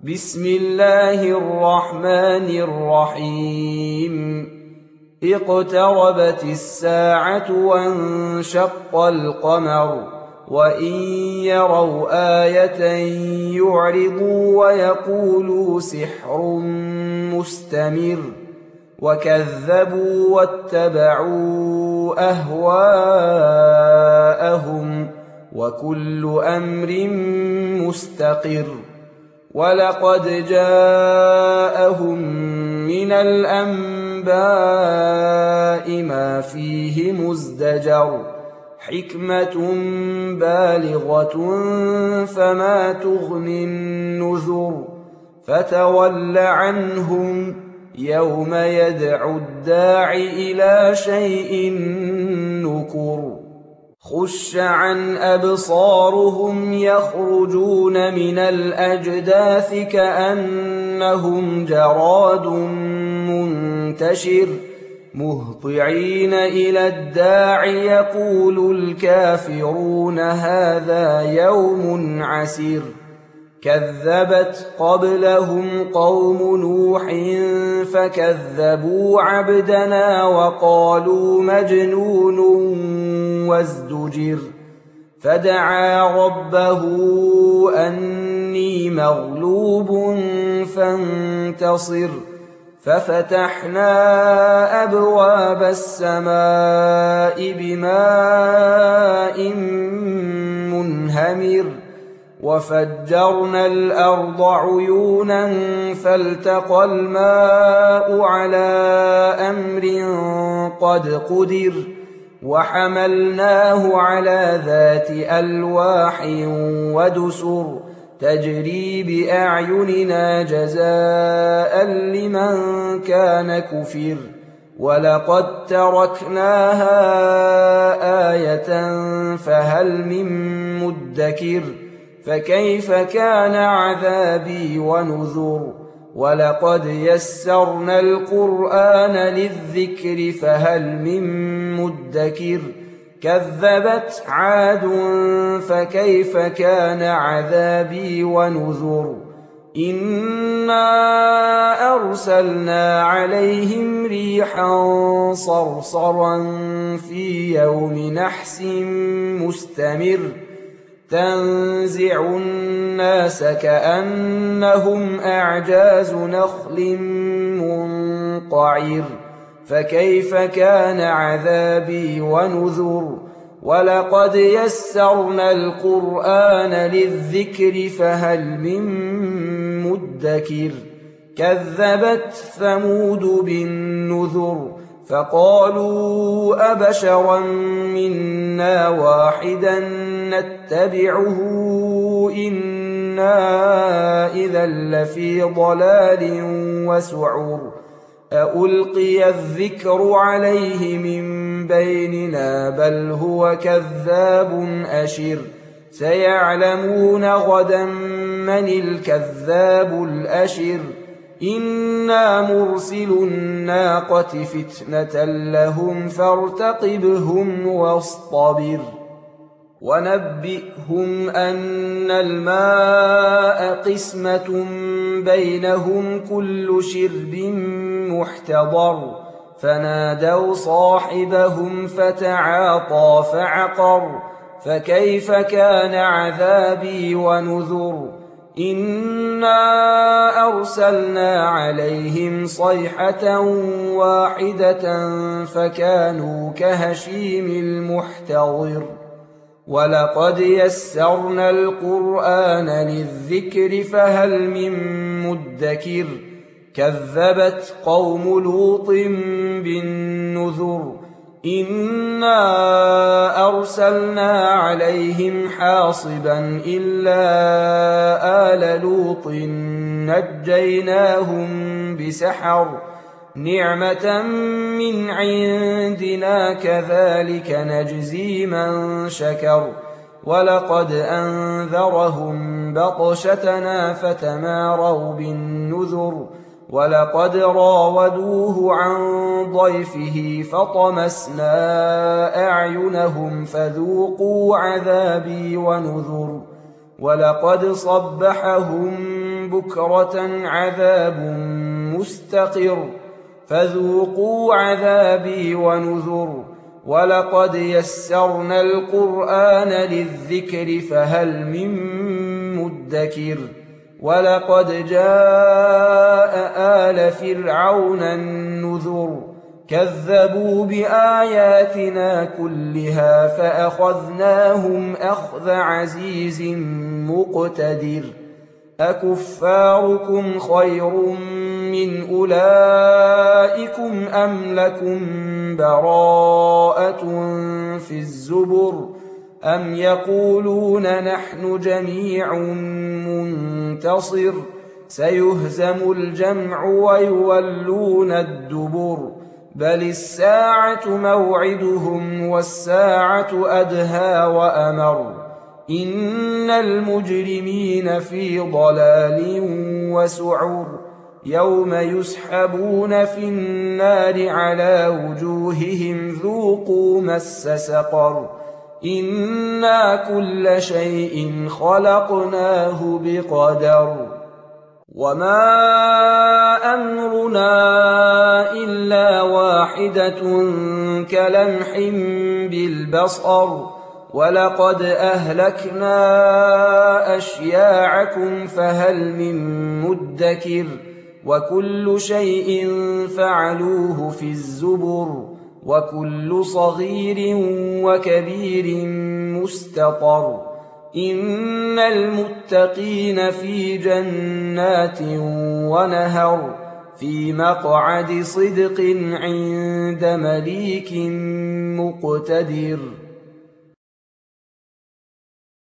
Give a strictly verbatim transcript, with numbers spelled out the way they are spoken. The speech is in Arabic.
بسم الله الرحمن الرحيم اقتربت الساعة وانشق القمر وإن يروا آية يعرضوا ويقولوا سحر مستمر وكذبوا واتبعوا أهواءهم وكل أمر مستقر ولقد جاءهم من الأنباء ما فيه مزدجر حكمة بالغة فما تغني النذر فتول عنهم يوم يدعو الداع إلى شيء نكر خش عن أبصارهم يخرجون من الأجداث كأنهم جراد منتشر مهطعين إلى الداع يقول الكافرون هذا يوم عسير كذبت قبلهم قوم نوح فكذبوا عبدنا وقالوا مجنون وازدجر فدعا ربه أني مغلوب فانتصر ففتحنا أبواب السماء بماء منهمر وفجرنا الأرض عيونا فالتقى الماء على أمر قد قدر وحملناه على ذات ألواح ودسر تجري بأعيننا جزاء لمن كان كفر ولقد تركناها آية فهل من مدكر فكيف كان عذابي ونذر ولقد يسرنا القرآن للذكر فهل من مدكر كذبت عاد فكيف كان عذابي ونذر إنا أرسلنا عليهم ريحا صرصرا في يوم نحس مستمر تنزع الناس كأنهم أعجاز نخل منقعر فكيف كان عذابي ونذر ولقد يسرنا القرآن للذكر فهل من مدكر كذبت ثمود بالنذر فقالوا أبشرا منا واحدا نتبعه إنا إذا لفي ضلال وسعر أألقي الذكر عليه من بيننا بل هو كذاب أشر سيعلمون غدا من الكذاب الأشر إنا مرسل الناقة فتنة لهم فارتقبهم واصطبر ونبئهم أن الماء قسمة بينهم كل شرب محتضر فنادوا صاحبهم فتعاطى فعقر فكيف كان عذابي ونذر إنا أرسلنا عليهم صيحة واحدة فكانوا كهشيم المحتضر ولقد يسرنا القرآن للذكر فهل من مدكر كذبت قوم لوط بالنذر إنا أرسلنا عليهم حاصبا إلا آل لوط نجيناهم بسحر نعمة من عندنا كذلك نجزي من شكر ولقد أنذرهم بطشتنا فتماروا بالنذر ولقد راودوه عن ضيفه فطمسنا أعينهم فذوقوا عذابي ونذر ولقد صبحهم بكرة عذاب مستقر فذوقوا عذابي ونذر ولقد يسرنا القرآن للذكر فهل من مدكر ولقد جاء آل فرعون النذر كذبوا بآياتنا كلها فأخذناهم أخذ عزيز مقتدر أكفاركم خير من أولئكم أم لكم براءة في الزبر أم يقولون نحن جميع منتصر سيهزم الجمع ويولون الدبر بل الساعة موعدهم والساعة أدهى وأمر إن المجرمين في ضلال وسعر يوم يسحبون في النار على وجوههم ذوقوا مس سقر إنا كل شيء خلقناه بقدر وما أمرنا إلا واحدة كلمح بالبصر ولقد أهلكنا أشياعكم فهل من مدكر وكل شيء فعلوه في الزبر وكل صغير وكبير مستطر إن المتقين في جنات ونهر في مقعد صدق عند مليك مقتدر.